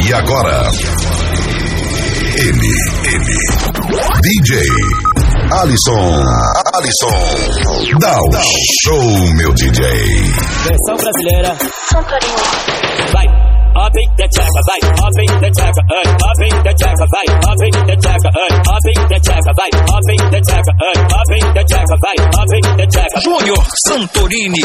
E agora, ele, DJ Alisson, dá o show, meu DJ. Versão brasileira, vai, up in the checker, vai, up in the checker, up in the checker, vai, up in the checker, up in the checker, vai, up in the checker, up in the checker, vai, up in the checker. Júnior Santorini.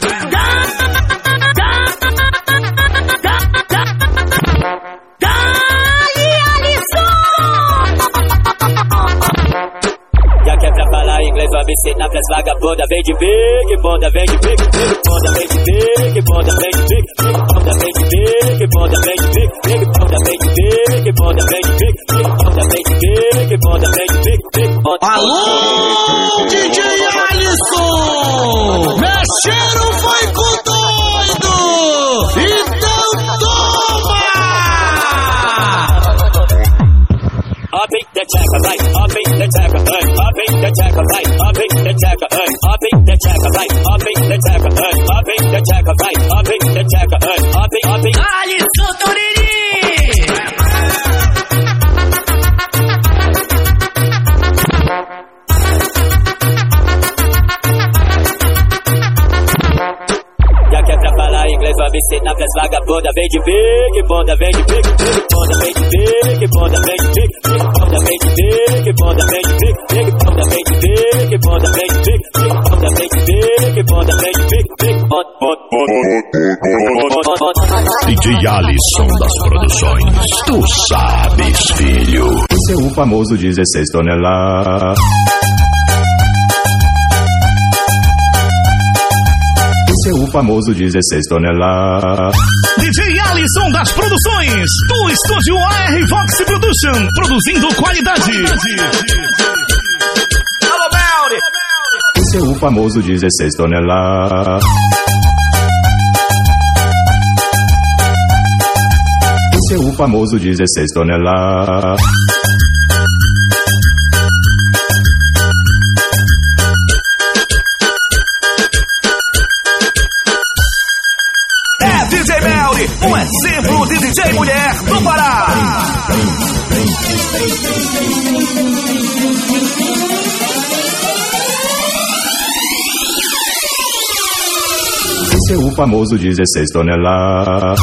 Já que é pra falar inglês, vai me ensinar pras vagabundas. Vem de big, bunda, vem de big, bunda, vem de big, bunda, vem de big, bunda, vem de big, bunda, vem de big, bunda, vem de big, bunda, vem de big, bunda, vem de big, bunda, vem de big, bunda. Alô, DJ Alisson! Mexeram foi com doido! Então toma! Up in the checker, vai, up in the checker, up in the checker, vai, up in the checker, up in the checker, vai, up in the checker, up in the checker, vai, up in the checker, up in Alisson Torini! Já que é pra falar inglês, vai me ensinar pras vagabundas. Vem de big, bunda, vem de big, bunda, vem de big, bunda, vem de big, bunda, vem de big, bunda, vem de big, bunda, vem de big, bunda, vem de big, bunda, vem de big, bunda, vem de big, DJ Alisson das produções. Tu sabes, filho. Esse é o famoso 16 toneladas. Esse é o famoso 16 toneladas. DJ Alisson das produções do estúdio AR Vox Production, produzindo qualidade. Esse é o famoso 16 toneladas. Esse é o famoso 16 toneladas. DJ Melly, um exemplo de DJ mulher do Pará. Esse é o famoso 16 toneladas.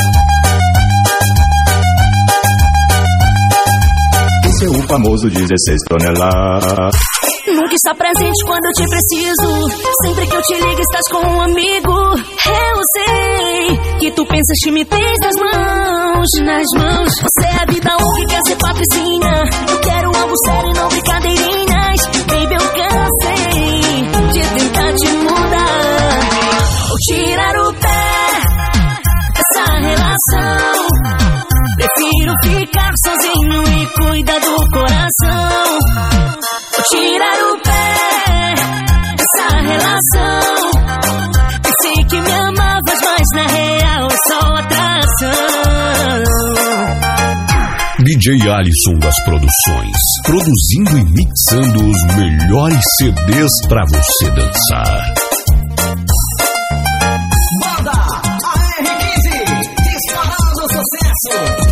Esse é o famoso 16 toneladas. Nunca está presente quando eu te preciso. Sempre que eu te ligo estás com um amigo. Eu sei que tu pensas que me tens nas mãos. Você é a vida longa e quer ser patricinha. Eu quero algo sério e não brincadeirinhas. Baby, eu cansei de tentar te mudar ou tirar o pé dessa relação. Prefiro ficar sozinho e cuidar do coração. Vou tirar o pé dessa relação. Pensei que me amavas, mas na real é só atração. DJ Alisson das produções, produzindo e mixando os melhores CDs pra você dançar. Banda AR15, disparando sucesso.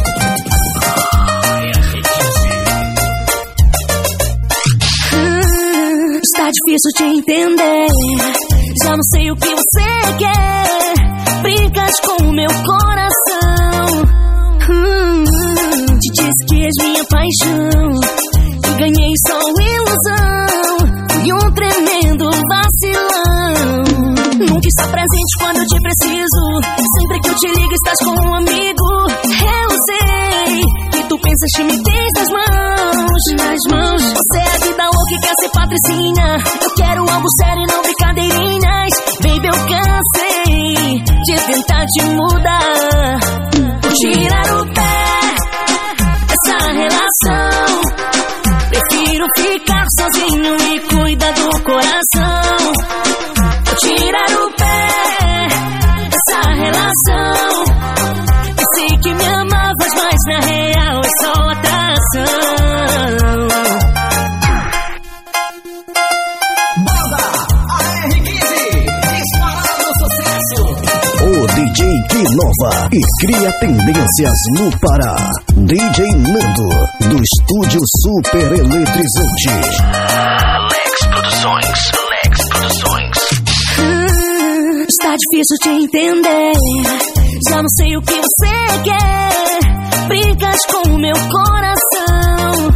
Está difícil te entender. Já não sei o que você quer. Brincas com o meu coração. Te disse que és minha paixão e ganhei só ilusão. Fui um tremendo vacilão. Nunca está presente quando eu te preciso. Sempre que eu te ligo estás com um amigo. Eu sei que tu pensas que me tens nas mãos. Você é a vida louca e quer ser patricinha. Eu quero algo sério e não brincadeirinhas. Baby, eu cansei de tentar te mudar. Vou tirar o pé dessa relação. Prefiro ficar sozinho e cuidar do coração. Vou tirar o pé dessa relação. Pensei que me amavas, mas na real é só atração. Banda AR15, disparando sucesso. O DJ que não inova e cria tendências no Pará. DJ Nando, do Estúdio Super Eletrizante. Lex Produções. Está difícil te entender, já não sei o que você quer. Brigas com o meu coração.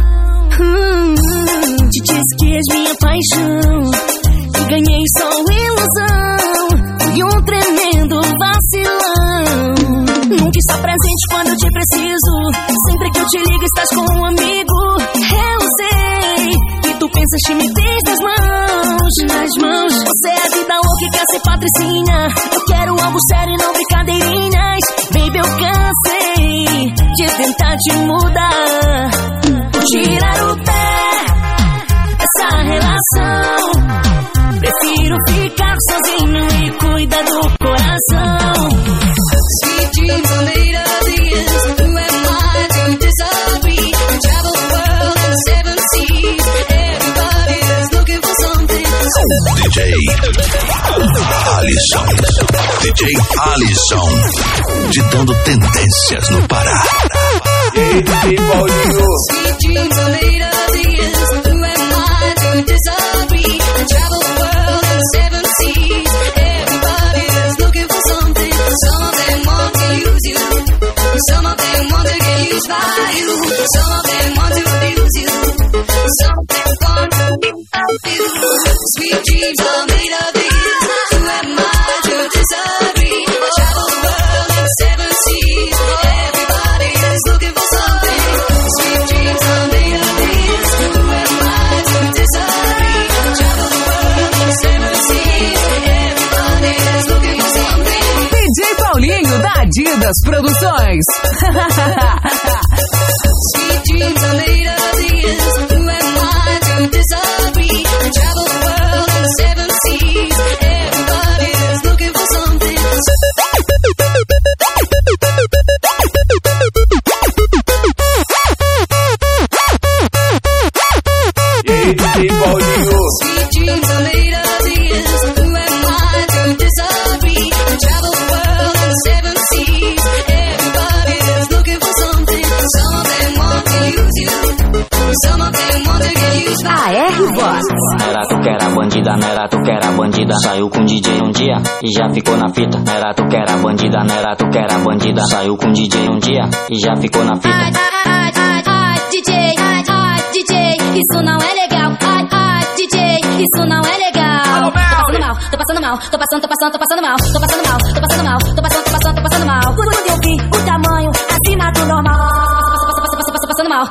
Te disse que és minha paixão e ganhei só ilusão. Fui um tremendo vacilão. Nunca está presente quando eu te preciso. Sempre que eu te ligo estás com um amigo. Eu sei que tu pensas que me tens nas mãos. Você é a vida louca e quer ser patricinha. Eu quero algo sério e não brincadeirinhas. Baby, eu cansei de tentar te mudar. Tirar o pé dessa relação. Prefiro ficar sozinho e cuidar do coração. Sweet dreams are made of these. Who am I to disagree? Travel the world and the seven seas. Everybody is looking for something. DJ Alisson, ditando tendências no Pará. Sweet dreams are made of these. Who am I to disagree? Travel the world and the seven seas. Everybody is looking for something. Some of them want to use you. Some of them want to get used by you. Some of them want to abuse you. Some of them want to be you. Sweet dreams are made of these. Who am I to disagree? Travel the world and the seven seas. Everybody is looking for something. Sweet dreams are made of these. Who am I to disagree? Travel the world and the seven seas. Everybody is looking for something. DJ Paulinho da Adidas Produções. Sweet dreams are made of these. Who am I to disagree? Travel the world and the seven seas. Everybody is looking for something. Sweet dreams are made of these. Who am I to disagree? Travel the world and the seven seas. Everybody is looking for something. Some of them want to use you. Some of them want to get used by AR-Vox. Era tu que era bandida, não era tu que era bandida. Saiu com DJ um dia e já ficou na fita. Não era tu que era bandida, não era tu que era bandida. Saiu com DJ um dia e já ficou na fita. DJ, isso não é legal. DJ, isso não é legal. Tô passando mal. Quando eu vi o tamanho acima do normal. Tô passando mal.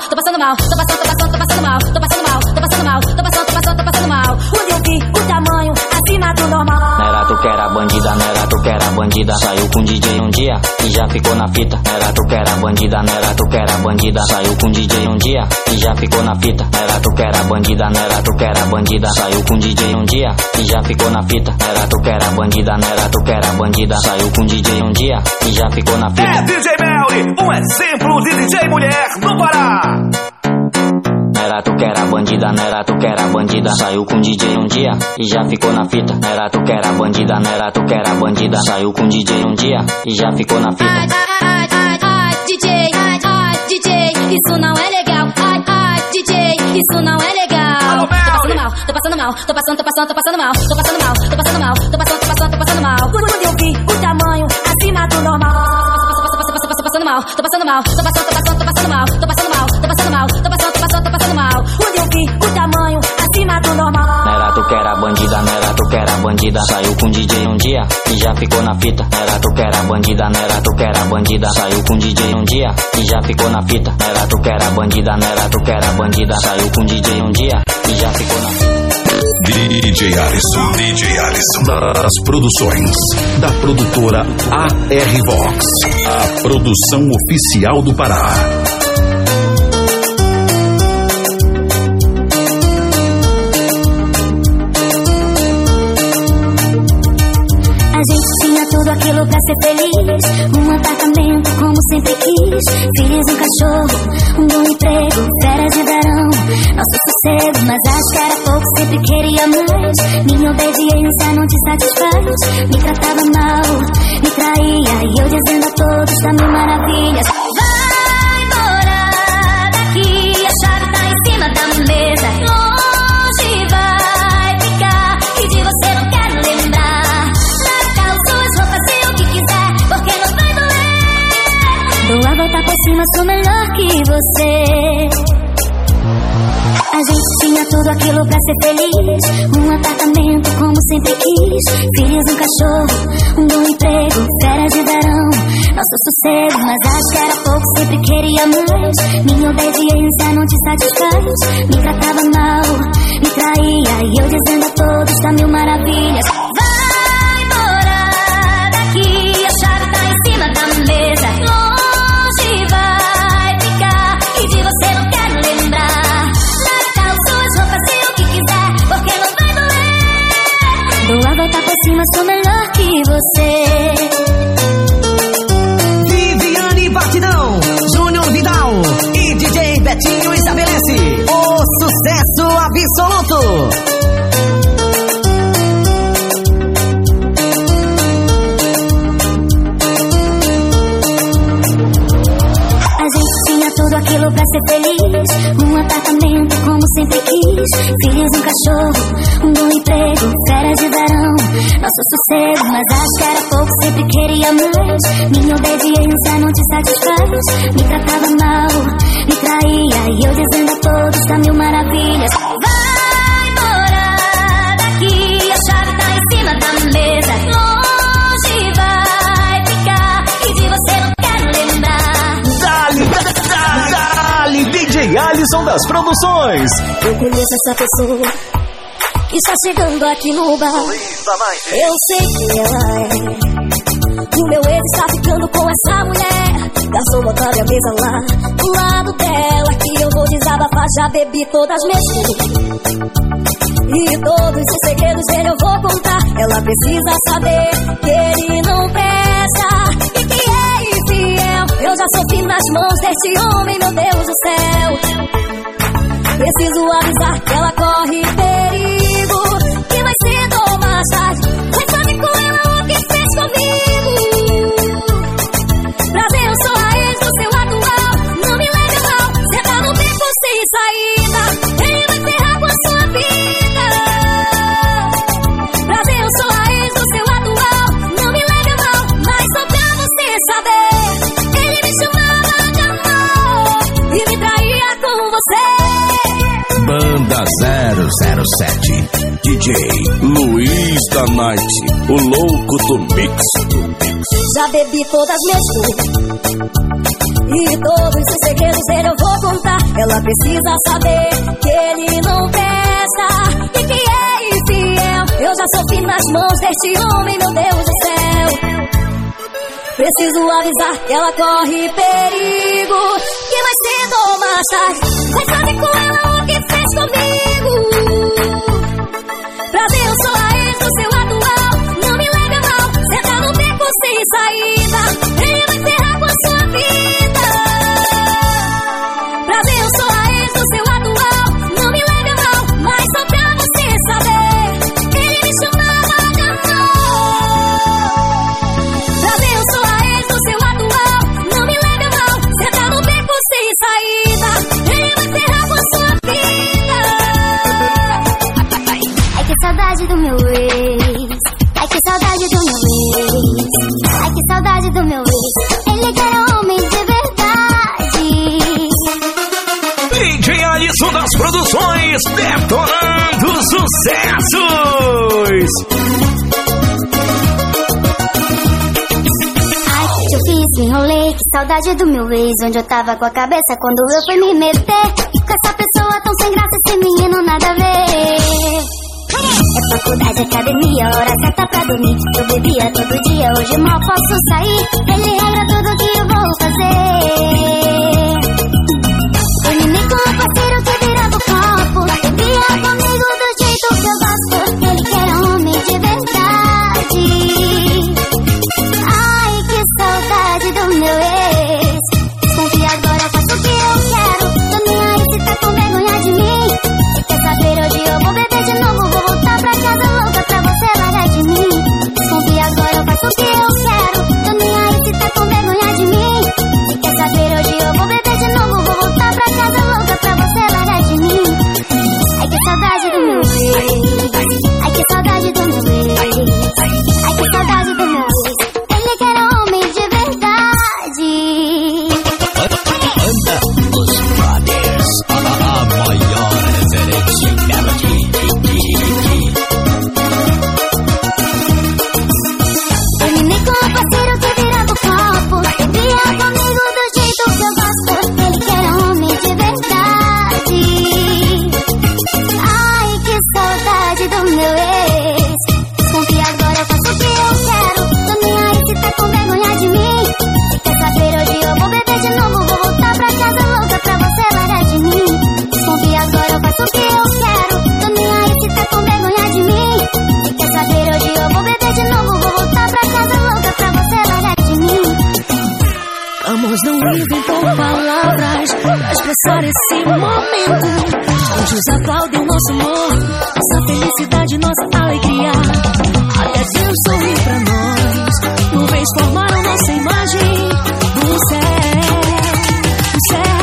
Quando eu vi o tamanho acima do normal. Não era tu que era bandida, não era tu que era bandida. Saiu com DJ um dia e já ficou na fita. Não era tu que era bandida, não era tu que era bandida. Saiu com DJ um dia e já ficou na fita. Não era tu que era bandida, não era tu que era bandida. Saiu com DJ um dia e já ficou na fita. Não era tu que era bandida, não era tu que era bandida. Saiu com DJ um dia e já ficou na fita. É DJ Melly, um exemplo de DJ mulher no Pará. Não era tu que era bandida, não era tu que era bandida. Saiu com DJ um dia e já ficou na fita. Não era tu que era bandida, não era tu que era bandida. Saiu com DJ um dia e já ficou na fita. DJ, isso não é legal. DJ, isso não é legal. Tô passando mal. Quando eu vi o tamanho acima do normal. Tô passando mal. Quando eu vi o tamanho acima do normal. Não era tu que era bandida, não era tu que era bandida. Saiu com DJ um dia e já ficou na fita. Não era tu que era bandida, não era tu que era bandida. Saiu com DJ um dia e já ficou na fita. Não era tu que era bandida, não era tu que era bandida. Saiu com DJ um dia e já ficou na fita. DJ Alisson das produções da produtora AR-Vox, a produção oficial do Pará. A gente tinha tudo aquilo pra ser feliz. Um apartamento como sempre quis. Filhos, um cachorro, um bom emprego, férias de verão. Nosso sossego, mas acho que era pouco. Sempre queria mais. Minha obediência não te satisfaz. Me tratava mal, me traía, e eu dizendo a todos tá mil maravilhas. Vai embora daqui, a chave tá em cima da mesa. Longe vai ficar, que de você não quero lembrar. Larga as suas roupas e o que quiser, porque não vai doer. Dou a volta por cima, sou melhor que você. A gente tinha tudo aquilo pra ser feliz. Um apartamento como sempre quis. Filhos, um cachorro, um bom emprego, férias de verão, nosso sossego. Mas acho que era pouco, sempre queria mais. Minha obediência não te satisfaz. Me tratava mal, me traía, e eu dizendo a todos tá mil maravilhas. Vai embora daqui, a chave tá em cima da mesa. Longe vai ficar, e de você não quero lembrar. Porque não vai doer. Dou a volta por cima, sou melhor que você. Viviane Batidão, Júnior Vidal e DJ Betinho estabelece o sucesso absoluto. Tudo aquilo pra ser feliz. Um apartamento como sempre quis. Filhos, um cachorro, um bom emprego, férias de verão, nosso sossego. Mas acho que era pouco, sempre queria mais. Minha obediência não te satisfaz. Me tratava mal, me traía, e eu dizendo a todos tá mil maravilhas. Vai embora daqui, a chave tá em cima da mesa. Longe vai ficar, e de você não quero lembrar. DJ Alisson das Produções. Eu conheço essa pessoa que está chegando aqui no bar. Eu sei que ela é. E o meu ex está ficando com essa mulher. Garçom, botar a mesa lá do lado dela, que eu vou desabafar. Já bebi todas mexi, e todos os segredos dele eu vou contar. Ela precisa saber que ele não presta e que é infiel. Eu já sofri nas mãos deste homem, meu Deus do céu. Preciso avisar que ela corre perigo, que mais cedo ou mais tarde vai saber com ela o que fez comigo. Prazer, eu sou a ex do seu atual. Não me leve mal, cê tá no beco sem saída. Ele vai ferrar com a sua vida. Prazer, eu sou a ex do seu atual. Não me leve mal, mas só pra você saber, ele me chamava de amor e me traía com você. Banda 007, DJ Luiz da Night, o louco do mix. Já bebi todas mesmo, e todos os segredos dele eu vou contar. Ela precisa saber que ele não presta e que é infiel. Eu já sofri nas mãos deste homem, meu Deus do céu. Preciso avisar que ela corre perigo, que mais cedo ou mais tarde vai saber com ela o que fez comigo. Prazer, eu sou a ex do seu atual. Não me leve mal, cê tá no beco sem saída. Ele vai ferrar com a sua vida. Prazer, eu sou a ex do seu atual. Não me leve mal, mas só pra você saber, ele me chamava de amor. Prazer, eu sou a ex do seu atual. Não me leve mal, cê tá no beco sem saída. Ele vai ferrar com a sua vida. Ai, que saudade do meu ex. Ai, que saudade do meu ex. Ai, que saudade do meu ex. Ele que era homem de verdade. DJ Alisson das Produções, detonando sucessos. Ai, que eu fiz, me enrolei. Que saudade do meu ex. Onde eu tava com a cabeça quando eu fui me meter com essa pessoa tão sem graça, esse menino nada a ver. É faculdade, academia, hora certa pra dormir. Eu bebia todo dia, hoje mal posso sair. Ele regra tudo que eu vou fazer. Terminei com um parceiro que virava o copo. Bebia comigo do jeito que eu gosto. Ele que era homem de verdade. Ai, que saudade do meu ex. Desconfia agora, faço o que eu quero. Tô nem aí se tá com vergonha de mim. Se quer saber, hoje eu vou beber de novo. não inventou palavras pra expressar esse momento. Anjos aplaudem o nosso amor, nossa felicidade, nossa alegria. Até Deus sorri pra nós, nuvens formaram nossa imagem do céu, do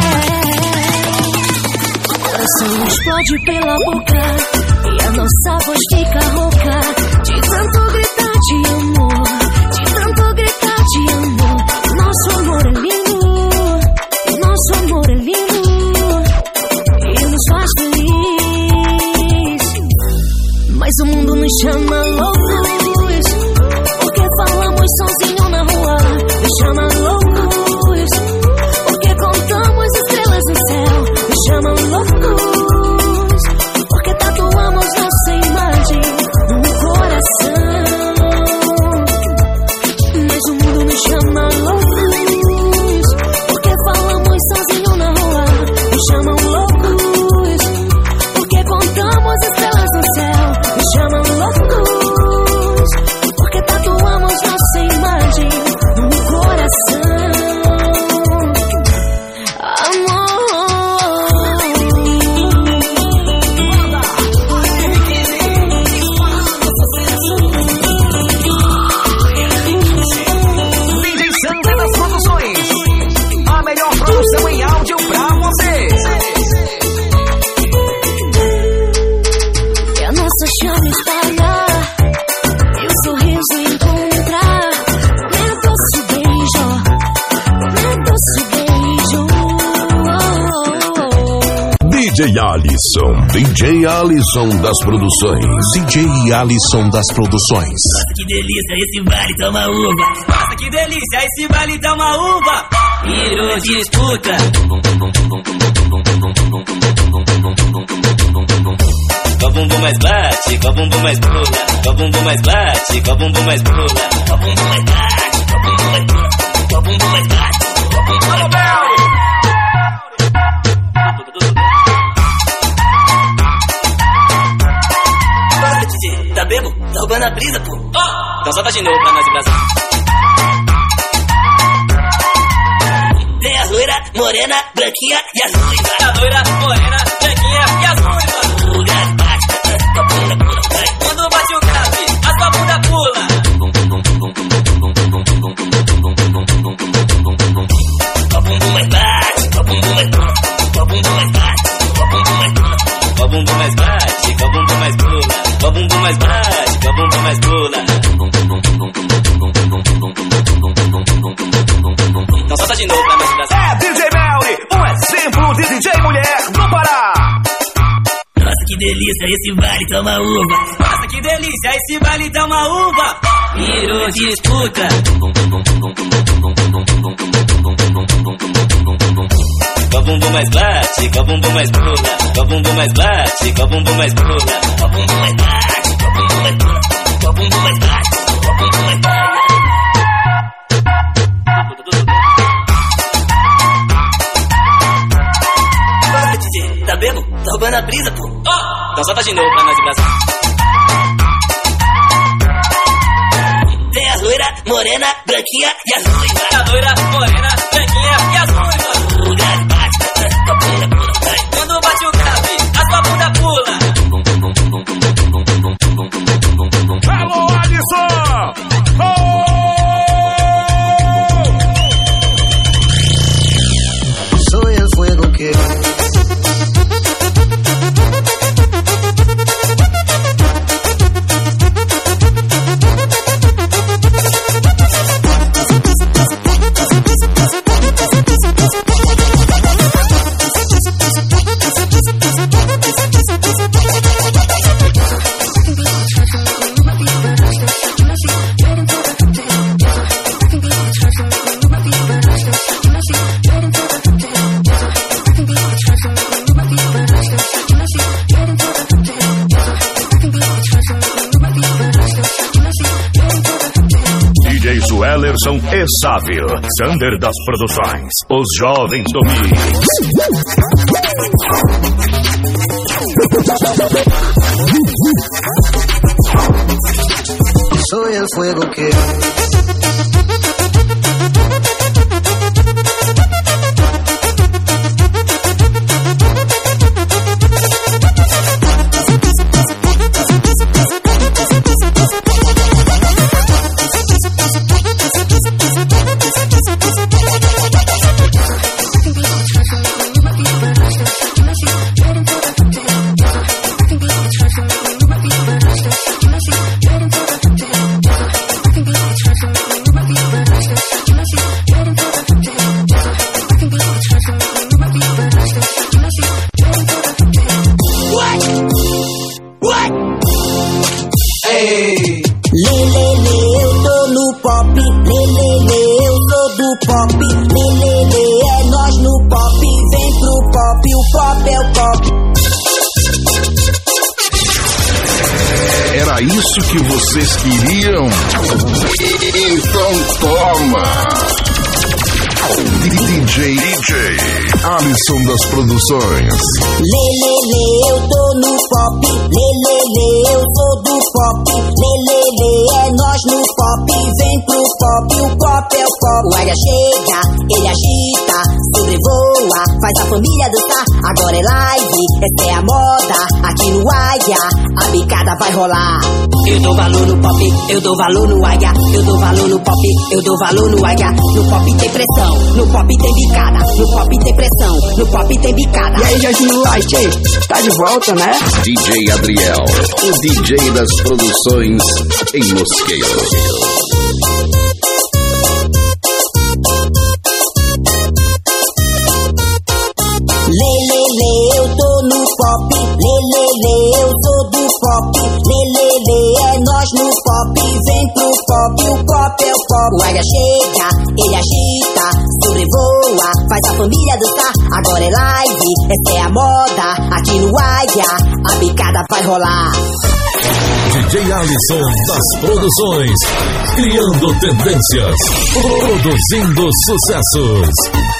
céu. O coração explode pela boca e a nossa voz fica rouca de tanto gritar de amor, de tanto gritar de amor. Nosso amor é lindo, nosso amor é lindo e nos faz feliz. Mas o mundo nos chama loucos, porque falamos sozinho na rua. Nos chama loucos, porque contamos estrelas no céu. Nos chama loucos, porque tatuamos nossa imagem no coração. Mas o mundo nos chama loucos, porque falamos sozinho na rua. Nos chamam loucos, porque contamos estrelas no céu. Nos chamam loucos, porque tatuamos nossa imagem no coração. DJ Sander das Produções, a melhor produção em áudio pra você. E a nossa chama espalhar, e o sorriso encontrar. Meu doce beijo, meu doce beijo. DJ Alisson. DJ Alisson das Produções. DJ Alisson das Produções. Nossa, que delícia, esse vale toma uva. Nossa, que delícia, esse vale toma uva. Virou disputa. Com o bumbum mais bate, com o bumbum mais pula. Com o bumbum mais bate, com o bumbum mais pula. Com o bumbum mais bate, com o bumbum mais pula. Com o bumbum mais bate, com o bumbum mais pula. Nossa, DJ, tá bebo? Tá roubando a brisa, pô. Então solta de novo pra nós embrasar. Tem a loira, morena, branquinha e as ruivas. A loira, morena, branquinha e as ruivas. O grave bate, tua bunda pula. Quando bate o grave, a tua bunda pula. Tua bumbum mais bate, tua bumbum mais pula. Tua bumbum mais bate, tua bumbum mais pula. Tua bumbum mais bate, tua bumbum mais pula. Tua bumbum mais bate, tua bumbum mais pula. Então solta de novo pra nós embrasar. É DJ Melly, um exemplo de DJ mulher no Pará. Nossa, que delícia, esse vale toma uva. Nossa, que delícia, esse vale toma uva. Virou disputa. Com o bumbum mais bate, com o bumbum mais pula. Com o bumbum mais bate, com o bumbum mais pula. Com o bumbum mais bate, com o bumbum mais pula. Com o bumbum mais bate, com o bumbum mais pula. Nossa, DJ, tá bebo? Tá roubando a brisa, pô. Então solta de novo pra nós embrasar. Tem a loira, morena, branquinha e as ruivas. A loira, morena, branquinha e as ruivas. O grave bate, tua bunda pula. Quando bate o grave, a tua bunda pula. Alô, Alisson! Soy el fuego que DJ Suelerson e Sávio. Sander das Produções. Os jovens do Mix. soy el fuego que é o pop. Era isso que vocês queriam? Então toma! DJ Alisson das Produções. Lelele, eu tô no pop. Lelele, eu sou do pop. Lelele, é nós no pop. Vem pro pop, o pop é o pop. O águia chega, ele agita, sobrevoa, faz a família dançar. Agora é live, essa é a moda. Aqui no águia, a bicada vai rolar. Eu dou valor no pop, eu dou valor no águia. Eu dou valor no pop, eu dou valor no águia. No pop tem pressão, no pop tem bicada. No pop tem pressão, no pop tem bicada. E aí, Jorginho Light, tá de volta, né? DJ Adriel, o DJ das produções em Mosqueiro. Lelele, eu tô no pop. Lelele, eu sou do pop. Lelele, é nós no pop. Vem pro pop, o pop é o pop. O águia chega, ele agita, sobrevoa, faz a família dançar. Agora é live, essa é a moda. Aqui no águia, a bicada vai rolar. DJ Alisson das Produções, criando tendências, produzindo sucessos.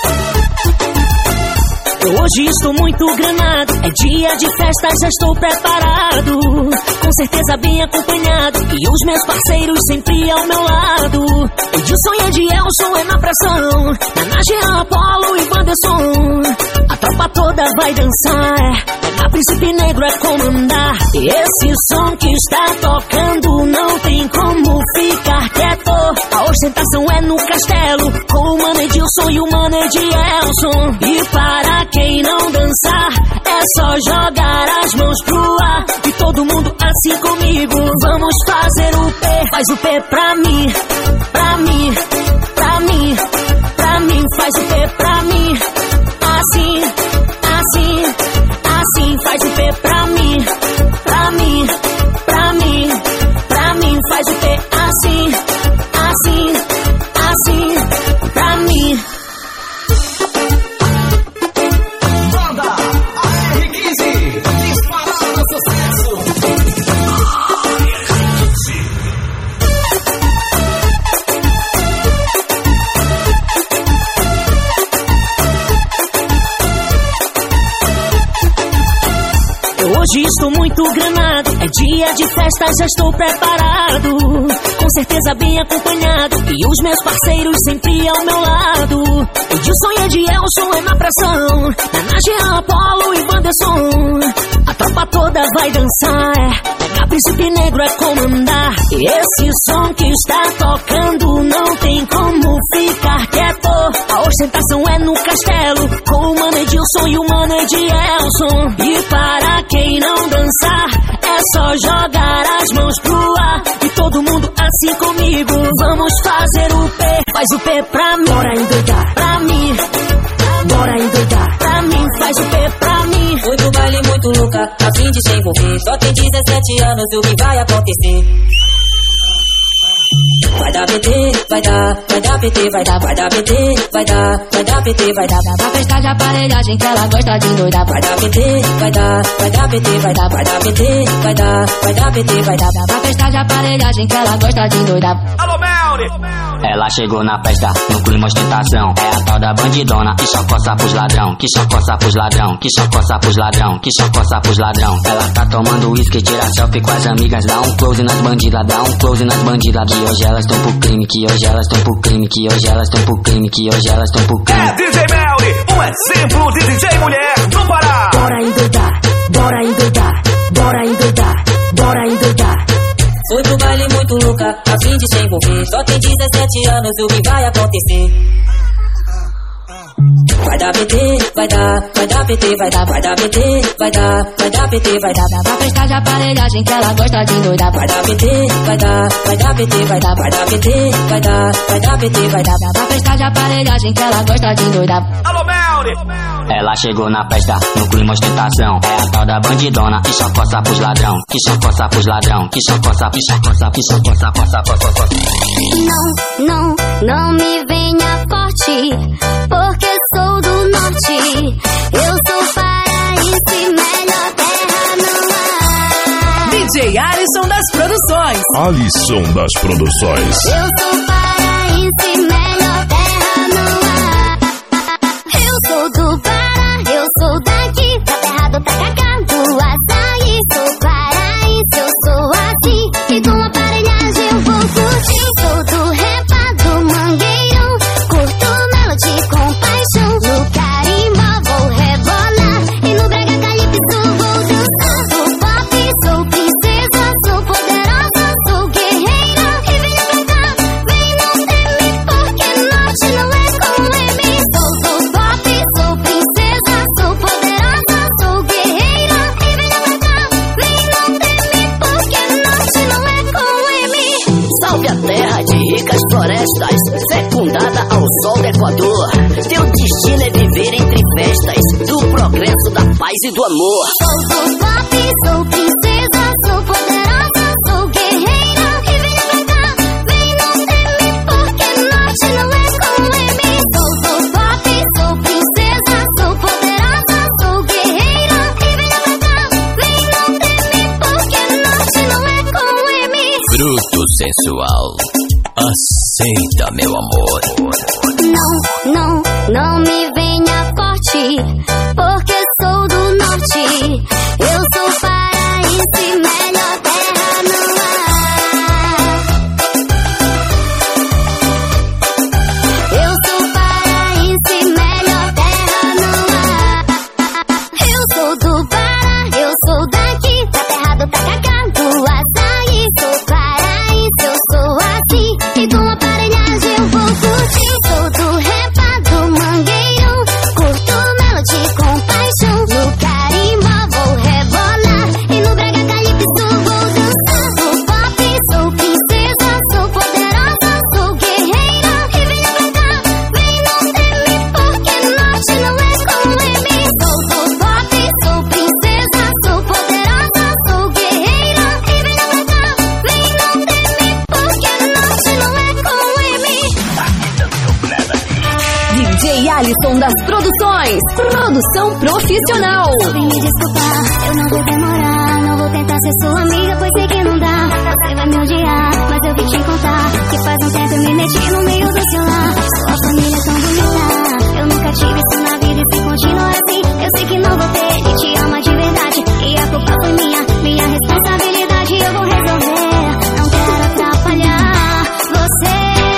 Eu hoje estou muito granado, é dia de festa, já estou preparado. Com certeza bem acompanhado, e os meus parceiros sempre ao meu lado. Edilson e Edielson é na pressão, Naná, Jean, Apolo e Wanderson. A tropa toda vai dançar, a Príncipe Negro é comandar. E esse som que está tocando não tem como ficar quieto. A ostentação é no castelo, com o Mano Edilson e o Mano Edielson. E para quem não dançar, é só jogar as mãos pro ar. E todo mundo assim comigo, vamos fazer o P. Faz o P pra mim, pra mim, pra mim, pra mim. Faz o P pra mim, assim, assim, assim. Faz o P pra mim, pra mim, pra mim, pra mim. Faz o P assim, assim, assim, pra mim. Hoje estou muito granado, é dia de festa, já estou preparado. Com certeza bem acompanhado, e os meus parceiros sempre ao meu lado. Edilson e Edielson é na pressão, Naná, Jean, Apolo e Wanderson. A tropa toda vai dançar, a Príncipe Negro é comandar. E esse som que está tocando não tem como ficar quieto. A ostentação é no castelo, com o Mano Edilson e o Mano Edielson. E para quem não dançar, é só jogar as mãos pro ar. E todo mundo assim comigo, vamos fazer o P. Faz o P pra mim, bora endoidar, pra mim, bora endoidar, pra mim. Faz o P pra mim. Fui pro baile muito louca, a fim de se envolver. Só tem 17 anos, o que vai acontecer? Vai dar PT, vai dar PT, vai dar PT, vai dar PT, vai dar. A festa de aparelhagem que ela gosta de endoidar. Vai dar PT, vai dar PT, vai dar PT, vai dar PT, vai dar. A festa de aparelhagem que ela gosta de endoidar. Alô, Melly! Ela chegou na festa, no clima ostentação. É a tal da bandidona, que só coça pros ladrão, que só coça pros ladrão, que só coça pros ladrão, que só coça pros ladrão. Ela tá tomando uísque, tira selfie com as amigas, dá um close nas bandidas, dá um close nas bandidas. Que hoje elas tão pro crime, que hoje elas tão pro crime, que hoje elas tão pro crime, que hoje elas tão pro crime. É DJ Melly, um exemplo de DJ mulher no Pará. Bora endoidar, bora endoidar, bora endoidar, bora endoidar. Fui pro baile muito louca, a fim de se envolver. Só tem 17 anos, o que vai acontecer? Vai dar PT, vai dar PT, vai dar PT, vai dar PT, vai dar. A festa de aparelhagem que ela gosta de endoidar. Vai dar PT, vai dar PT, vai dar PT, vai dar PT, vai dar. A festa de aparelhagem que ela gosta de endoidar. Alô, Melly! Ela chegou na festa, no clima ostentação. É a tal da bandidona, que só coça pros ladrão, que só coça pros ladrão, que só coça, que só coça, que só coça, coça. Não me venha forte, porque sou do norte. Eu sou paraense Alisson das Produções. Eu sou paraense, melhor terra no ar. Eu sou do Pará, eu sou daqui, da terra do tacacá, do açaí. Sou paraense, eu sou assim, e com aparelhagem eu vou curtir. Sou do repa, do mangueiro, curto melody com paixão. No carimbó vou rebolar, e no brega calypso vou dançar. Sou pop, sou princesa, sou poderosa, sou guerreira. E venha pra cá, vem, não teme, porque norte não é com M. Sou do pop, sou princesa, sou poderosa, sou guerreira. E venha pra cá, vem, não teme, porque norte não é com M. Salve a terra de ricas florestas, fecundada ao sol do Equador. Teu destino é viver entre festas, do progresso, da paz e do amor. Sou do pop, sou princesa, sou poderosa, sou guerreira. E venha pra cá, vem, não teme, porque norte não é com M. Sou do pop, sou princesa, sou poderosa, sou guerreira. E venha pra cá, vem, não teme, porque norte não é com M. Fruto sensual, aceita meu amor. Não me venha forte, porque sou do norte. Eu sou paraense, melhor terra no ar. Eu sou paraense, melhor terra no ar. Eu sou do Pará, eu sou daqui, da terra do tacacá, do açaí. Sou paraense, eu sou assim, e com aparelhagem eu vou curtir. Sou do repa, do mangueiro, curto melody com paixão. No carimbó vou rebolar, e no brega calypso vou dançar. Sou pop, sou princesa, sou poderosa, sou guerreira. E venha pra cá, vem, não teme, porque norte não é com M. Sou do pop, sou princesa, sou poderosa, sou guerreira. E venha pra cá, vem, não teme, porque norte não é com M. DJ Alisson das Produções. Produção profissional. Vem me desculpar, eu não vou demorar. Não vou tentar ser sua amiga, pois sei que não dá. Você vai me odiar, mas eu vim te contar que faz um tempo eu me meti no meio do seu lar. Sua família é tão bonita, eu nunca tive isso na vida. E se continuar assim, eu sei que não vou ter. E te ama de verdade, e a culpa foi minha responsabilidade. Eu vou resolver, não quero atrapalhar você.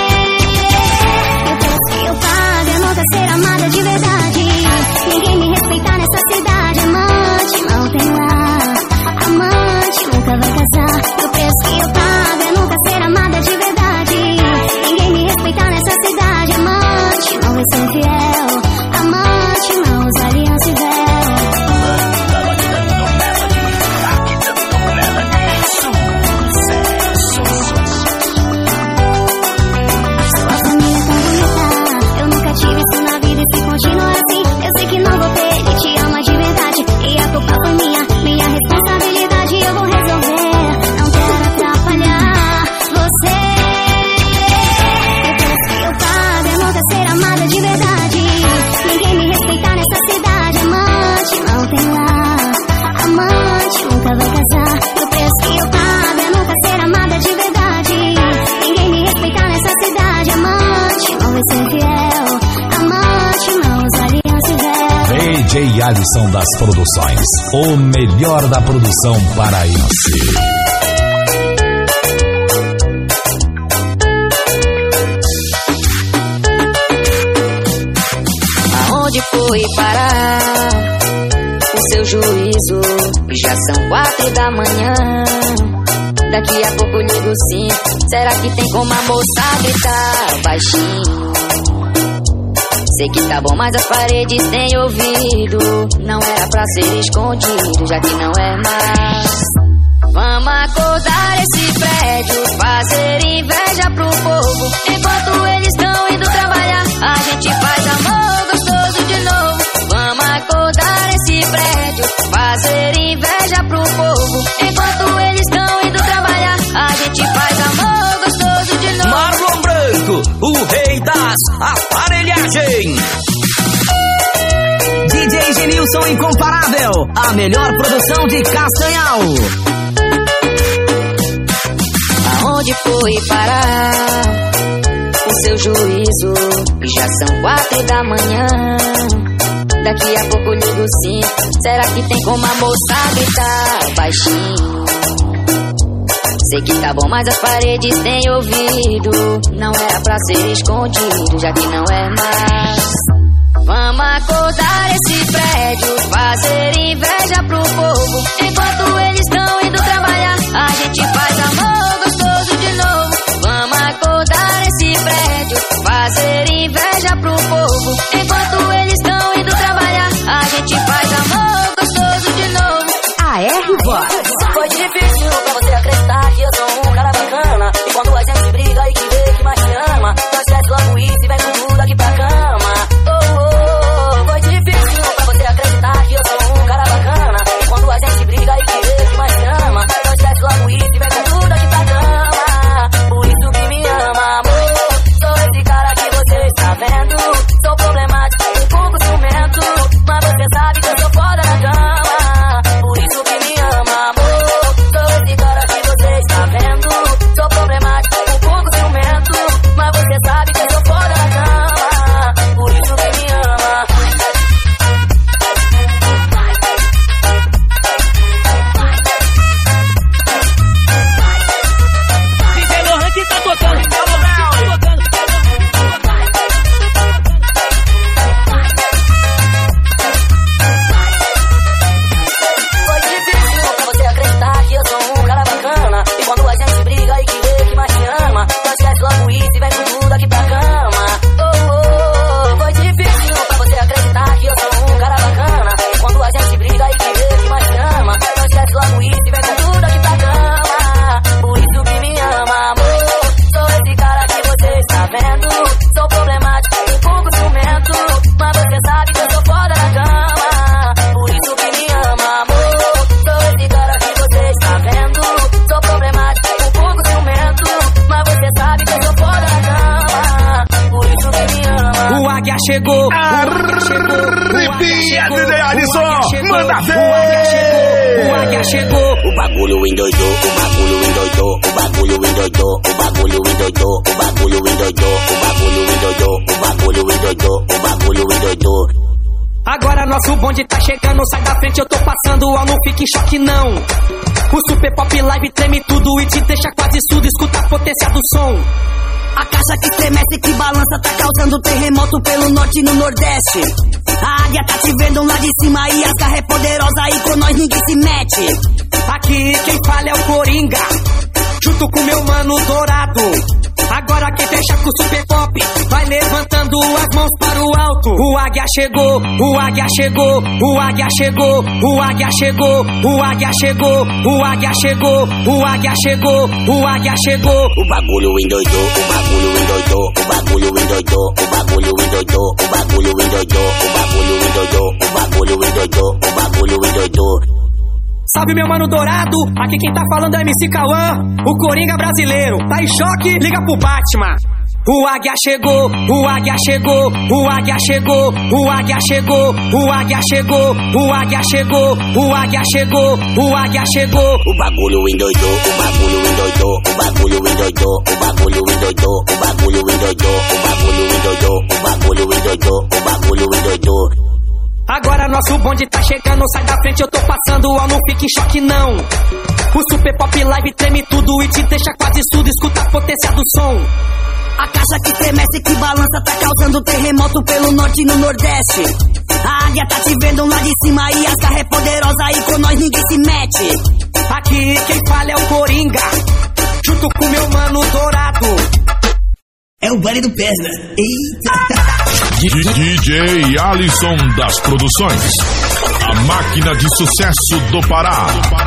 Eu penso que eu pago, eu nunca ser amada de verdade. Ninguém me respeitar nessa cidade. Amante não tem lar, amante nunca vai casar. O preço que eu pago é nunca ser amada de verdade. Ninguém me respeitar nessa cidade. Amante não vai ser fiel, amante não usa aliança e véu. Sua família é tão bonita, eu nunca tive isso na vida. E se continuar assim, eu sei que não vou ter. E te ama de verdade, e a culpa foi minha responsabilidade. Eu vou resolver, não quero atrapalhar você. Eu penso que eu pago, eu nunca ser amada de verdade. Ninguém me respeitar nessa cidade. Amante não tem lar, amante nunca vai casar. O preço que eu pago é nunca ser amada de verdade. Ninguém me respeitar nessa cidade. Amante não vai ser fiel, amante não usa aliança e véu. DJ Alisson das Produções, o melhor da produção paraense. Aonde foi parar o seu juízo? E já são 4 da manhã. Daqui a pouco ligo sim. Será que tem como a moça gritar baixinho? Sei que tá bom, mas as paredes têm ouvido. Não era pra ser escondido, já que não é mais. Vamos acordar esse prédio, fazer inveja pro povo. Enquanto eles estão indo trabalhar, a gente faz amor gostoso de novo. Vamos acordar esse prédio, fazer inveja pro povo. Enquanto eles estão indo trabalhar, a gente faz amor gostoso de novo. Marlon Branco, o rei das aparelhagens. DJ Genilson Incomparável, a melhor produção de Castanhal. onde foi parar o seu juízo. E já são 4 da manhã. Daqui a pouco ligo sim. Será que tem como a moça gritar baixinho? Sei que tá bom, mas as paredes têm ouvido. Não era pra ser escondido, já que não é mais. Vamos acordar esse prédio, fazer inveja pro povo. Enquanto eles estão indo trabalhar, a gente faz amor gostoso de novo. Vamos acordar esse prédio, fazer inveja pro povo. Enquanto eles estão indo trabalhar, a gente faz amor gostoso de novo. AR-Vox. Foi difícil pra você acreditar que eu sou um cara bacana. E quando a gente briga e que vê que mais te ama, nós desce logo isso e vem com tudo aqui pra cama. Foi difícil pra você acreditar que eu sou um cara bacana. E quando a gente briga e que vê que mais te ama, nós desce logo isso e vem com tudo aqui pra cama. Por isso que me ama, amor. Sou esse cara que você está vendo. Sou problemático, um pouco ciumento, mas você sabe que eu sou foda na cama. Por isso que me ama, amor. Sou esse cara que você está vendo. Sou problemático, um pouco ciumento, mas você sabe que eu sou foda na cama. Por isso que me ama. DJ Lohan que tá tocando. Foi difícil pra você acreditar que eu sou um cara bacana. E quando a gente briga e que vê que mais te ama, nós esquece logo isso e vem com tudo aqui pra cama. Foi difícil pra você acreditar que eu sou um cara bacana. E quando a gente briga e que vê que mais te ama, nós esquece logo isso e vem com tudo aqui pra cama. Por isso que me ama, amor. Sou esse cara que você está vendo. Sou problemático, um pouco ciumento, mas você sabe que eu sou foda na cama. Por isso que me ama, amor. Sou esse cara que você está vendo. Sou problemático, um pouco ciumento, mas você sabe que eu sou foda na cama. Por isso que me ama. O Águia chegou. Arrepia, DJ Alisson. Manda ver. O Águia chegou. O bagulho endoidou, o bagulho endoidou, o bagulho endoidou, o bagulho endoidou, o bagulho endoidou, o bagulho endoidou, o bagulho endoidou, o bagulho endoidou. Agora nosso bonde tá chegando, sai da frente, eu tô passando, ó, não fique em choque não. O Super Pop Live treme tudo e te deixa quase surdo, escuta a potência do som. A caixa que estremece, que balança, tá causando terremoto pelo norte e no nordeste. A águia tá te vendo lá de cima e a garra é poderosa e com nós ninguém se mete. Aqui quem fala é o Coringa, junto com meu mano Dourado. Agora quem fecha com o Super Pop vai levantando as mãos para o alto. O Águia chegou, o Águia chegou, o Águia chegou, o Águia chegou, o Águia chegou, o Águia chegou, o Águia chegou, o Águia chegou. O bagulho endoidou, o bagulho endoidou, o bagulho endoidou, o bagulho endoidou, o bagulho endoidou, o bagulho endoidou, o bagulho endoidou, o bagulho endoidou. Salve meu mano Dourado, aqui quem tá falando é MC Cauã, o Coringa brasileiro. Tá em choque? Liga pro Batman. O Águia chegou, o Águia chegou, o Águia chegou, o Águia chegou, o Águia chegou, o Águia chegou, o Águia chegou, o Águia chegou. O bagulho endoidou, o bagulho endoidou, o bagulho endoidou, o bagulho endoidou, o bagulho endoidou, o bagulho endoidou, o bagulho endoidou, o bagulho endoidou. Agora nosso bonde tá chegando, sai da frente, eu tô passando, ó, não fique em choque não. O Super Pop Live treme tudo e te deixa quase surdo, escuta a potência do som. A caixa que estremece, que balança, tá causando terremoto pelo norte e no nordeste. A águia tá te vendo lá de cima e a garra é poderosa e com nós ninguém se mete. Aqui quem fala é o Coringa, junto com meu mano Dourado. É o baile do Pesna. Eita! DJ Alisson das Produções, a máquina de sucesso do Pará.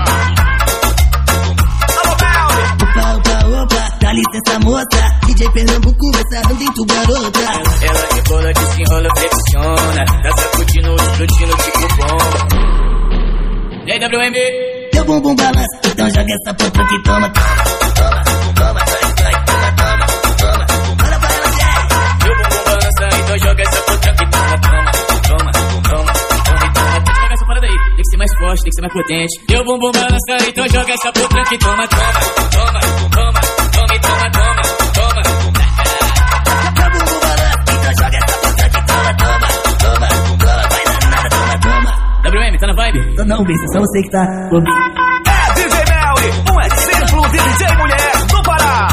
Opa, dá licença moça, DJ Pernambuco vai sarrando em tu garota. Ela rebola, desenrola, flexiona, tá sacudindo, explodindo tipo bomba. E aí, WM? Teu bumbum balança, então joga essa porra que toma. Joga essa puta que toma. Joga essa parada aí. Tem que ser mais forte, tem que ser mais potente. Meu bumbum balança, então joga essa puta que toma. não vê se só você que tá ouvindo. É DJ Melly, um exemplo de DJ mulher do Pará.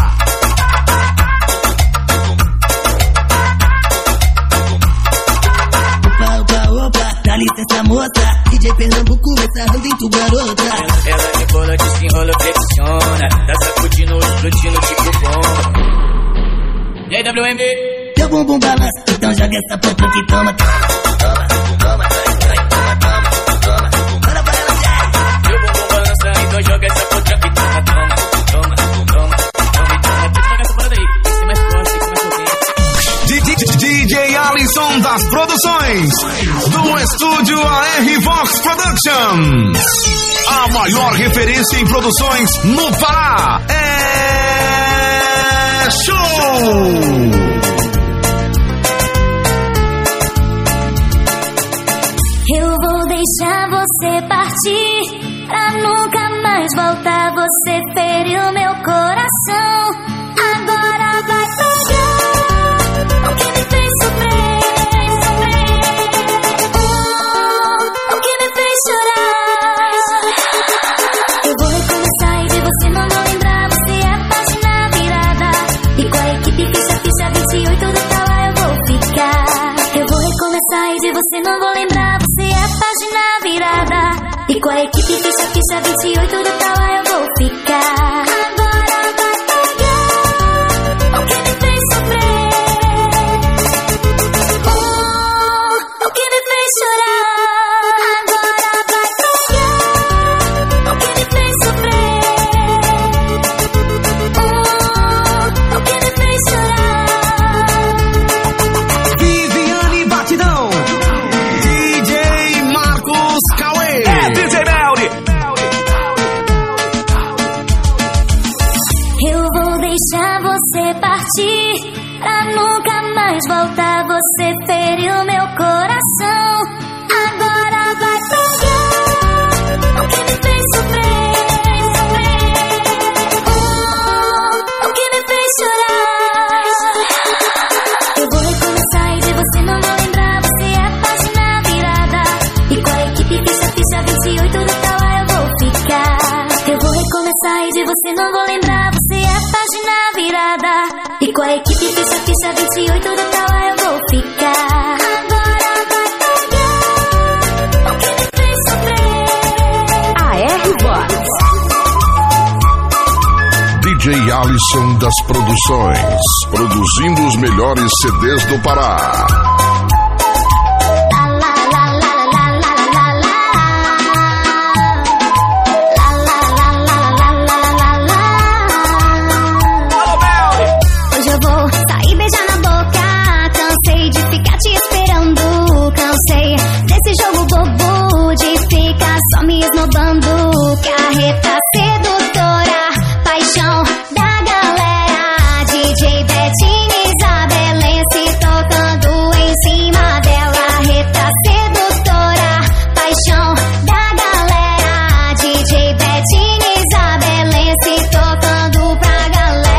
Opa, dá licença moça, DJ Pernambuco vai sarrando em tu garota. Ela rebola, desenrola, flexiona, tá sacudindo, explodindo tipo bomba. E aí, WMB? Teu bumbum balança, então joga essa potranca que toma. Toma, bora pra ela já. Teu bumbum balança, então joga essa potranca que toma. Joga essa parada aí, tem que ser mais forte, tem que ser mais potente. DJ Alisson das Produções, do estúdio AR Vox Productions. A maior referência em produções no Pará. É show! Eu vou deixar você partir, pra nunca mais voltar. Você feriu meu coração, agora vai pagar o que me fez sofrer, o que me fez chorar. Eu vou recomeçar e de você não vou lembrar. Você é a página virada, e com a equipe ficha 28 do Tauá eu vou ficar. Eu vou recomeçar e de você não vou lembrar. Você é a página virada, e com a equipe ficha 28 do Tauá eu vou ficar. Agora vai pagar o que me fez sofrer, o que me fez chorar. Agora vai pagar o que me fez sofrer, o que me fez chorar. Viviane Batidão, DJ Marcos Cauê, é DJ Melly. Eu vou deixar você partir, pra nunca mais voltar. Você feriu meu coração, agora vai pagar o que me fez sofrer, o que me fez chorar. Eu vou recomeçar e de você não vou lembrar. Você é a página virada, e com a equipe ficha 28 do Tauá eu vou ficar. Eu vou recomeçar e de você não vou lembrar. Você é a página virada, e com a equipe ficha 28 do Tauá eu vou ficar. Agora vai pagar o que me fez sofrer. AR Vox. DJ Alisson das Produções, produzindo os melhores CDs do Pará. Hoje eu vou sair, beijar na boca. Cansei de ficar te esperando. Cansei desse jogo bobo, de ficar só me esnobando. Carreta sedutora, paixão da galera. DJ Betinho, Isabelense tocando em cima dela. Carreta sedutora, paixão da galera. DJ Betinho, Isabelense tocando pra galera.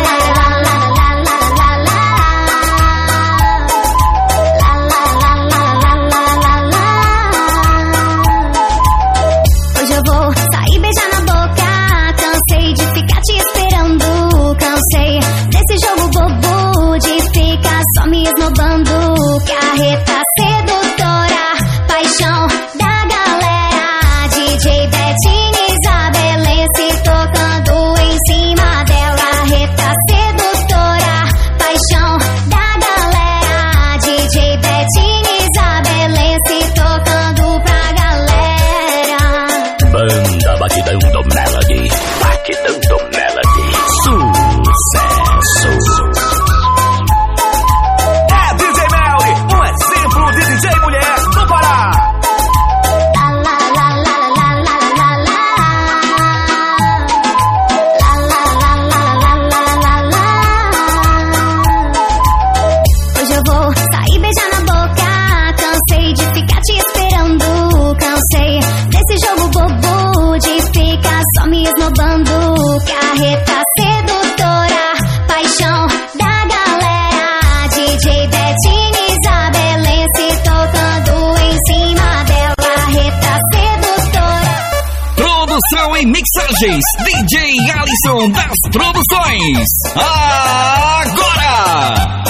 Hoje eu vou sair, beijar na boca. Cansei de ficar te esperando. Cansei desse jogo bobo, de ficar só me esnobando. Carreta sedutora, paixão da galera. DJ Betinho, Isabelense tocando em cima dela. Carreta sedutora, paixão da galera. DJ Betinho, Isabelense tocando pra galera. Banda Batidão do Melody. Batidão do Melody. Sucesso. É DJ Melly, um exemplo de DJ mulher do Pará. Hoje eu vou sair, beijar na boca. Cansei de ficar te esperando. Cansei desse jogo bobo, de ficar só me esnobando. Carreta sedutora, paixão da galera. DJ Betinho, Isabelense tocando em cima dela. Carreta sedutora. e mixagens, DJ Alisson das Produções. Agora!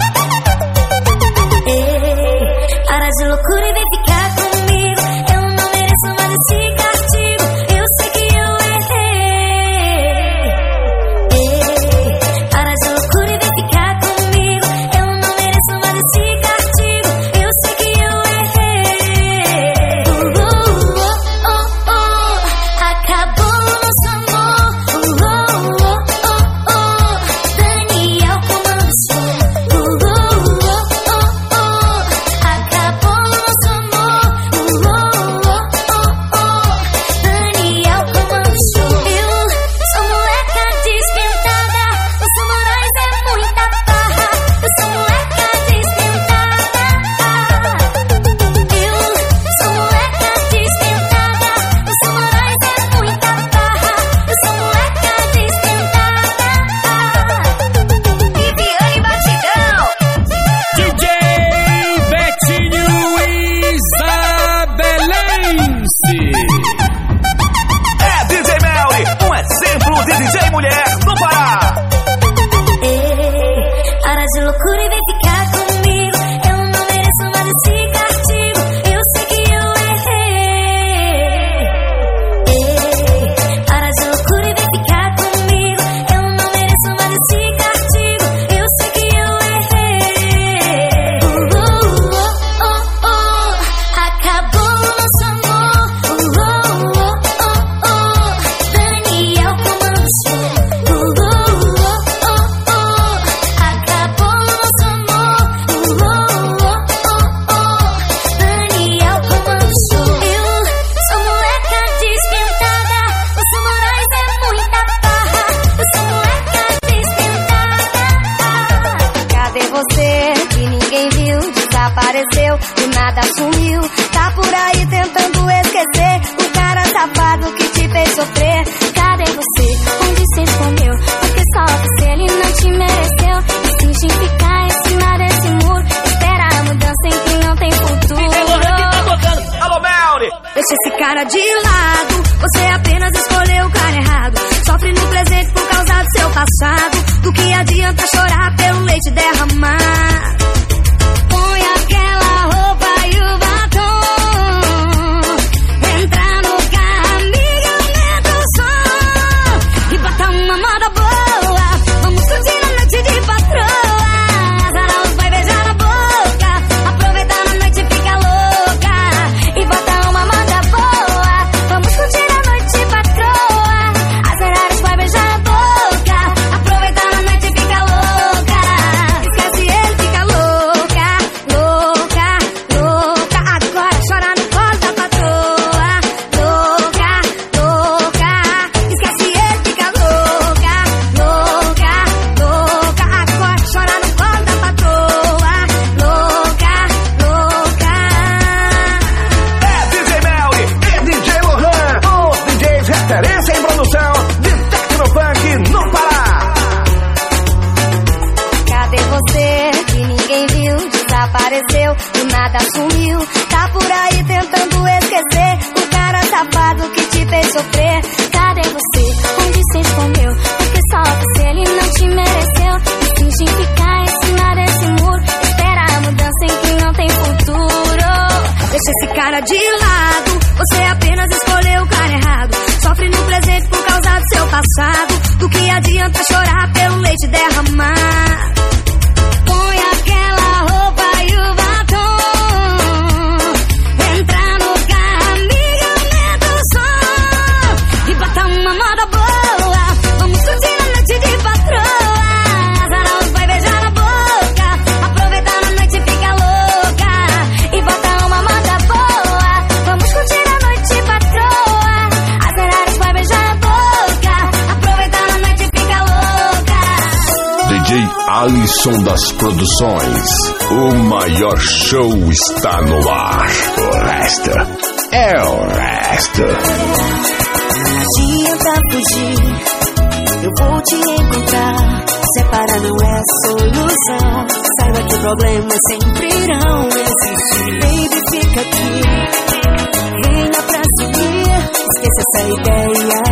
Para de loucura e vem ficar comigo. Eu não mereço mais esse castigo. Eu sei que eu errei. Para de loucura e vem ficar comigo. Eu não mereço mais esse castigo. Eu sei que eu errei. Acabou o nosso amor. Daniel comanda o show. Desapareceu, do nada sumiu. Tá por aí tentando esquecer o cara safado que te fez sofrer. Cadê você? Onde você escondeu? Porque só você, ele não te mereceu. Insiste em ficar em cima desse muro. Espera a mudança em que não tem futuro. Alô, Melly! Deixa esse cara de lado. Você apenas escolheu o cara errado. Sofre no presente por causa do seu passado. Do que adianta chorar pelo leite derramar? Põe aquela roupa e o batom. Entra no carro, amiga, aumenta o som. E bota uma moda boa. Vamos curtir a noite de patroa. Azara os vai beijar na boca. Aproveitar a noite e fica louca. E bota uma moda boa. Vamos curtir a noite de patroa. Azara os vai beijar na boca. Aproveitar a noite e fica louca. Esquece ele, fica louca. Desapareceu, do nada sumiu. Tá por aí tentando esquecer o cara safado que te fez sofrer. Cadê você? Onde você escondeu? Porque só você, ele não te mereceu. Insiste em ficar em cima desse muro. Espera a mudança em que não tem futuro. Deixa esse cara de lado. Você apenas escolheu o cara errado. Sofre no presente por causa do seu passado. Do que adianta chorar pelo leite derramar? Põe aquela roupa e o batom. Entra no carro, amiga, aumenta o som. E bota uma moda boa. Vamos curtir a noite de patroa. Azara os vai beijar na boca. Aproveitar a noite e fica louca. E bota uma moda boa. Vamos curtir a noite de patroa. Azara os vai beijar na boca. Aproveitar a noite e fica louca. DJ Alisson das Produções. O maior show está no ar. O resto é o resto. Não adianta fugir, eu vou te encontrar. Separar não é solução. Saiba que problemas sempre irão existir. Baby, fica aqui, venha pra seguir. Esqueça essa ideia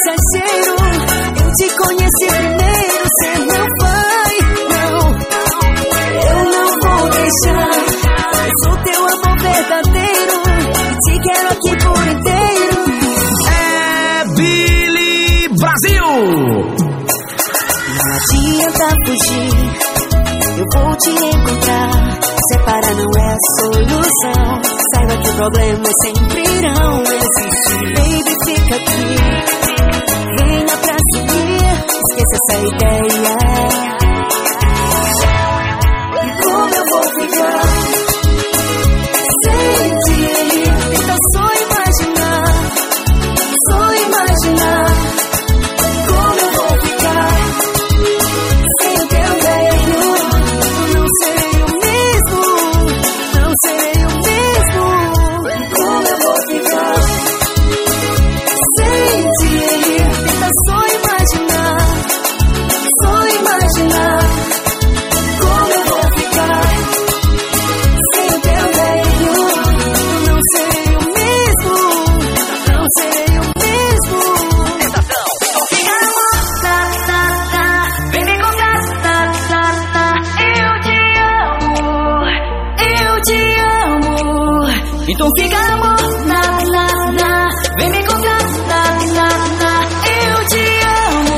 exagero. Eu te conheci primeiro, ser meu pai. Não, eu não vou deixar. Eu sou teu amor verdadeiro. Te quero aqui por inteiro. É Billy Brasil. Não adianta fugir, eu vou te encontrar. Separar não é a solução. Saiba que problemas sempre irão existir. Baby, fica aqui, venha pra seguir. Esqueça essa ideia. E como eu vou ficar sem ti? Tenta só imaginar, só imaginar. Como eu vou ficar sem o teu beijo? Não serei o mesmo, não serei o mesmo. Como eu vou ficar sem ti? Tenta só imaginar, só imaginar. Como eu vou ficar sem o teu beijo? Não serei o mesmo, não serei o mesmo. Fica amor, vem me contar, eu te amo. Então fica amor, vem me contar, eu te amo.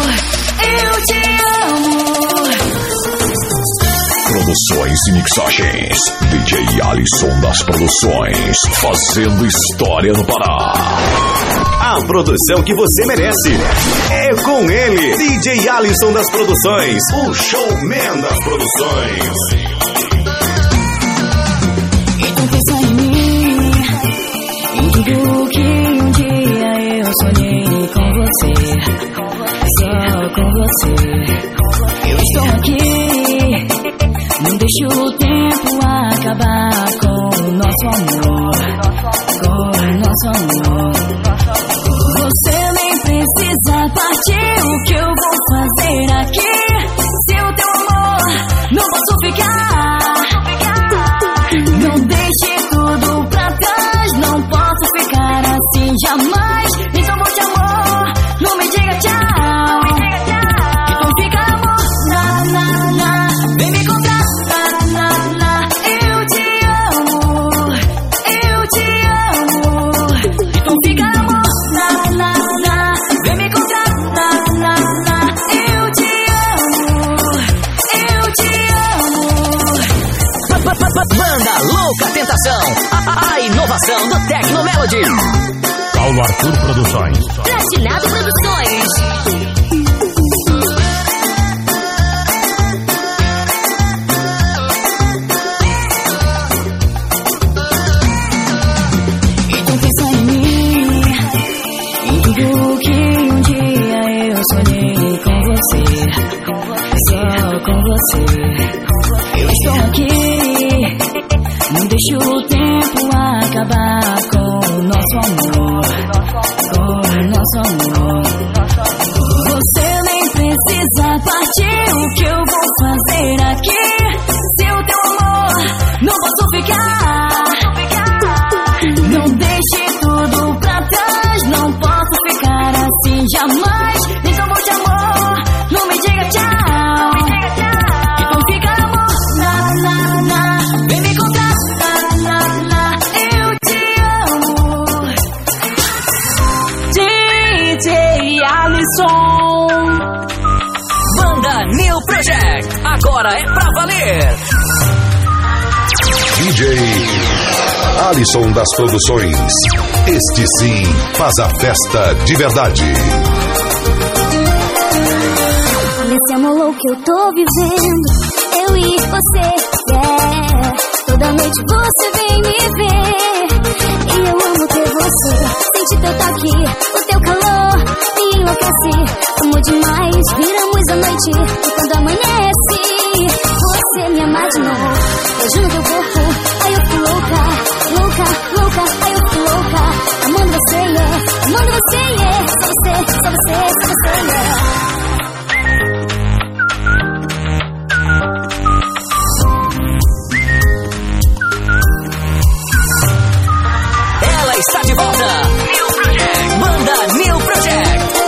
Produções e mixagens. DJ Alisson das Produções. Fazendo história no Pará. A produção que você merece é com ele, DJ Alisson das Produções, o showman das produções. Então pensa em mim, em tudo que um dia eu sonhei com você, só com você. Eu estou aqui, não deixe o tempo acabar com o nosso amor, com o nosso amor. Você nem precisa partir, o que eu vou fazer aqui? Sem o teu amor, não posso ficar. Não deixe tudo pra trás, não posso ficar assim jamais. Então vou te amor, não me diga tchau. Então fica amor, vem me contar, eu te amo, eu te amo. Então fica amor, vem me contar, eu te amo. Banda Louca Tentação, a inovação do Tecno Melody. Paulo Arthur Produções. Platinado Produções. Então pensa em mim, em tudo que um dia eu sonhei com você, só com você. Eu estou aqui, não deixe o tempo acabar com o nosso amor, com o nosso amor. Você nem precisa partir, o que eu vou fazer aqui? Sem o teu amor, não posso ficar. Não deixe tudo pra trás, não posso ficar assim jamais. Então vou te amor, não me diga tchau. Então fica amor, vem me contar, eu te amo. DJ Alisson. Banda New Project, agora é pra valer. DJ Alisson das Produções. Este sim faz a festa de verdade. Nesse amor louco que eu tô vivendo, eu e você, yeah. Toda noite você vem me ver, e eu amo ter você. Sente teu toque, o teu calor me enlouquece. Amo demais, viramos a noite, e quando amanhece, você me ama de novo. Beijo no teu corpo, aí eu fico louca, louca, louca, aí eu fico louca. Amando você, yeah, amando você, yeah. Só você, só você, só você, yeah. Ela está de volta. New Project. Banda New Project.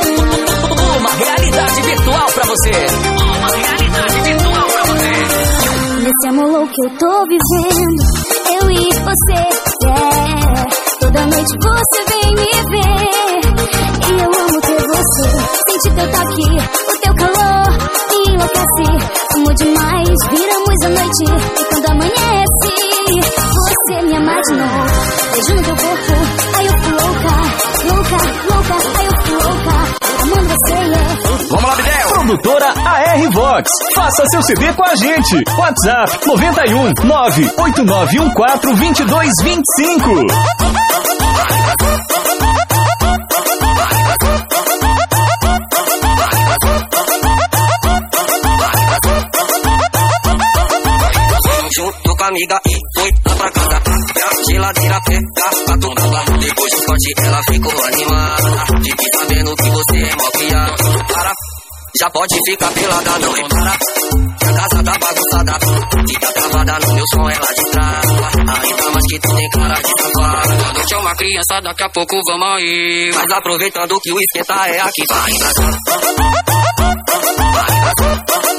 você. Uma realidade virtual pra você. Nesse amor louco que eu tô vivendo, eu e você, toda noite você vem me ver, e eu amo ter você. Sente teu toque, o teu calor me enlouquece. Amo demais, viramos a noite, e quando amanhece, você me ama de novo. Beijo no teu corpo, aí eu fui louca, louca, louca, aí eu fui louca, amando você, Vamos lá, Bidel! Produtora AR Vox. Faça seu CD com a gente. WhatsApp 91 98914 2225. Junto com a amiga e foi lá pra casa. A geladeira aperta, tá tudo lá. Depois do corte ela ficou animada. Fiquei sabendo que você é mó piada. Para, já pode ficar pelada, não repara. Que a casa tá bagunçada. Fica travada no meu som, ela de trava. Ainda mais que tu tem cara de safada. A noite é uma criança, daqui a pouco vamos aí. Mas aproveitando que o esquenta é aqui. Vai embraçar, vai embraçar.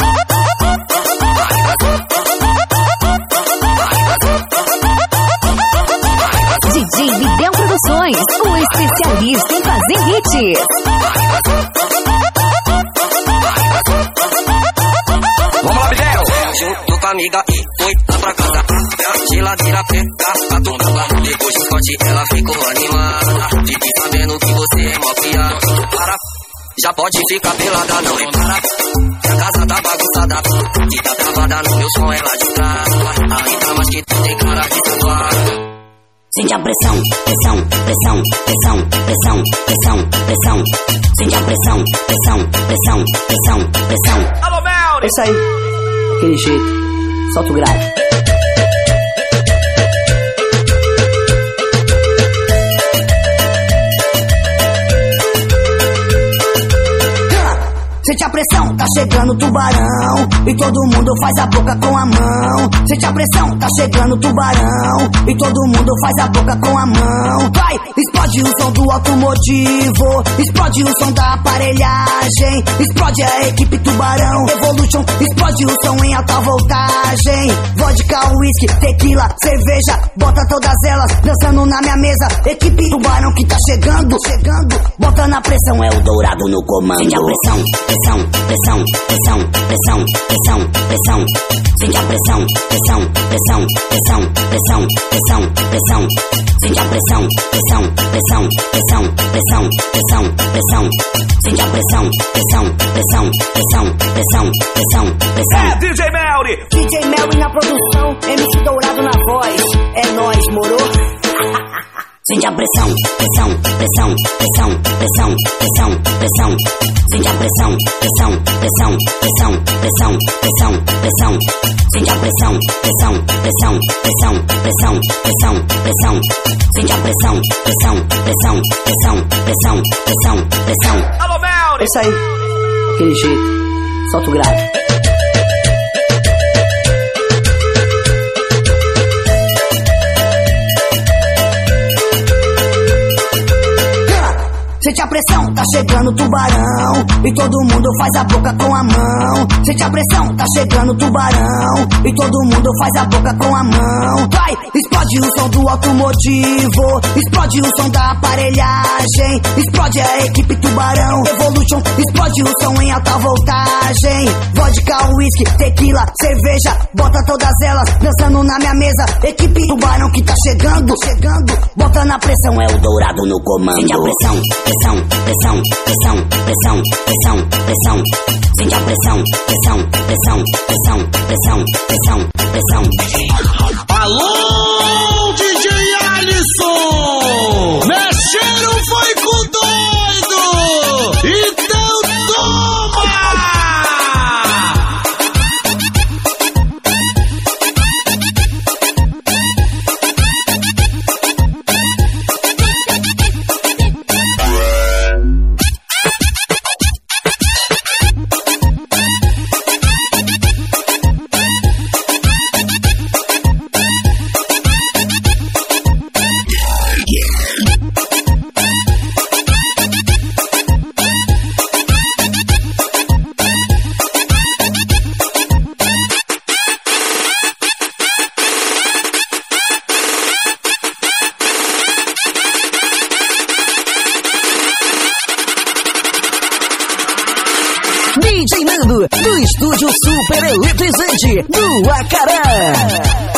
DJ Bidel Produções, o especialista em fazer hits. Vamos lá, Bidel! Junto com a amiga e foi lá pra casa. A geladeira aperta, tá tudo lá. Depois do corte ela ficou animada. Fiquei sabendo que você é mó piada. Para, já pode ficar pelada, não repara. Que a casa tá bagunçada. Fica travada no meu som, ela de trava. Ainda mais que tu tem cara de safada. Sente a pressão, pressão, pressão, pressão, pressão, pressão, pressão. Sente a pressão, pressão, pressão, pressão, pressão. Alô, Mel! É isso aí, aquele jeito, solta o grave. Sente a pressão, tá chegando o tubarão, e todo mundo faz a boca com a mão. Sente a pressão, tá chegando o tubarão, e todo mundo faz a boca com a mão. Vai, explode o som do automotivo, explode o som da aparelhagem, explode a equipe tubarão, Evolution, explode o som em alta voltagem. Vodka, whisky, tequila, cerveja, bota todas elas dançando na minha mesa. Equipe tubarão que tá chegando, chegando, bota na pressão, é o dourado no comando. Sente a pressão, pressão, pressão, pressão, pressão, pressão, pressão. Sente a pressão, pressão, pressão, pressão, pressão, pressão, pressão. Sente a pressão, pressão, pressão, pressão, pressão, pressão, pressão. Sente a pressão, pressão, pressão, pressão, pressão, pressão, pressão. É DJ Melry! DJ Melry na produção, MC Dourado na voz. É nóis, moro? Sente a pressão, pressão, pressão, pressão, pressão, pressão, pressão. Sente a pressão, pressão, pressão, pressão, pressão, pressão, pressão. Sente a pressão, pressão, pressão, pressão, pressão, pressão, pressão. Sente a pressão, pressão, pressão, pressão, pressão, pressão, pressão. Alô, Melry! É isso aí, aquele jeito, solta o grave. Sente a pressão, tá chegando o tubarão, e todo mundo faz a boca com a mão. Sente a pressão, tá chegando o tubarão, e todo mundo faz a boca com a mão. Vai, explode o som do automotivo, explode o som da aparelhagem, explode a equipe tubarão, Evolution, explode o som em alta voltagem. Vodka, whisky, tequila, cerveja, bota todas elas dançando na minha mesa. Equipe tubarão que tá chegando, chegando, bota na pressão, é o dourado no comando. Sente a pressão, pressão, pressão, pressão, pressão, pressão, pressão. Sente a pressão, pressão, pressão, pressão, pressão, pressão, pressão. Alô, DJ Alisson! Mexeram foi com doido! Então toma! estúdio super eletrizante do Acará.